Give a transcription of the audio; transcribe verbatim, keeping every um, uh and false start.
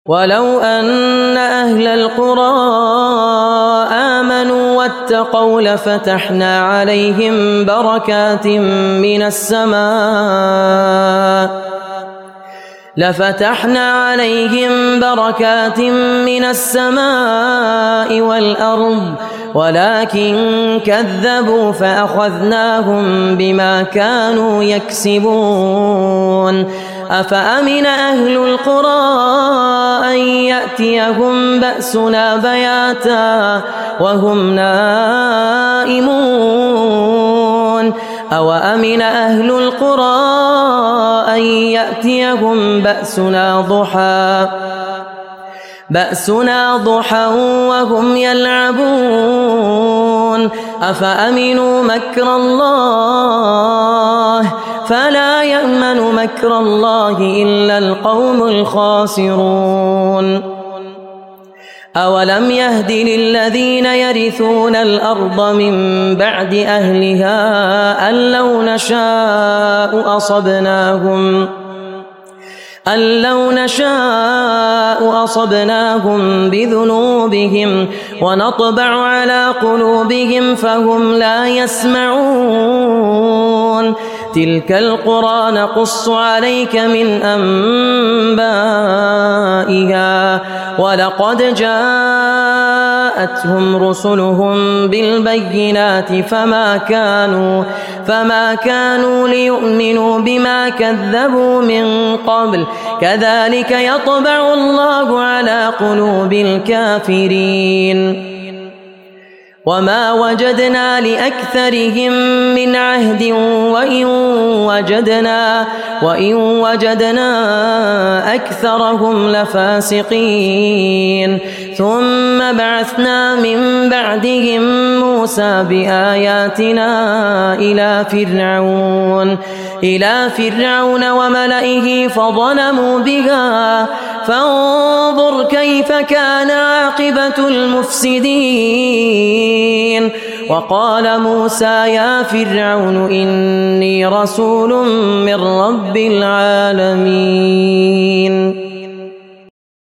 ولو أن أهل القرى آمنوا واتقوا لفتحنا عليهم بركات من السماء لفتحنا عليهم بركات من السماء والأرض ولكن كذبوا فأخذناهم بما كانوا يكسبون. أفأمن أهل القرى أن يأتيهم بأسنا بياتا وهم نائمون أوأمن أهل القرى أن يأتيهم بأسنا ضحى بأسنا ضحى وهم يلعبون أفأمنوا مكر الله فلا يأمن مكر الله إلا القوم الخاسرون. أولم يهد للذين يرثون الأرض من بعد أهلها أن لو نشاء أصبناهم أن لو نشاء أصبناهم بذنوبهم ونطبع على قلوبهم فهم لا يسمعون. تلك القرى نقص عليك من أنبائها ولقد جاءتهم رسلهم بالبينات فما كانوا فما كانوا ليؤمنوا بما كذبوا من قبل كذلك يطبع الله على قلوب الكافرين. وما وجدنا لأكثرهم من عهد وإن وجدنا وإن وجدنا أكثرهم لفاسقين. ثم بعثنا من بعدهم موسى بآياتنا إلى فرعون إلى فرعون وملئه فظلموا بها فانظر كيف كان عاقبة المفسدين. وقال موسى يا فرعون إني رسول من رب العالمين.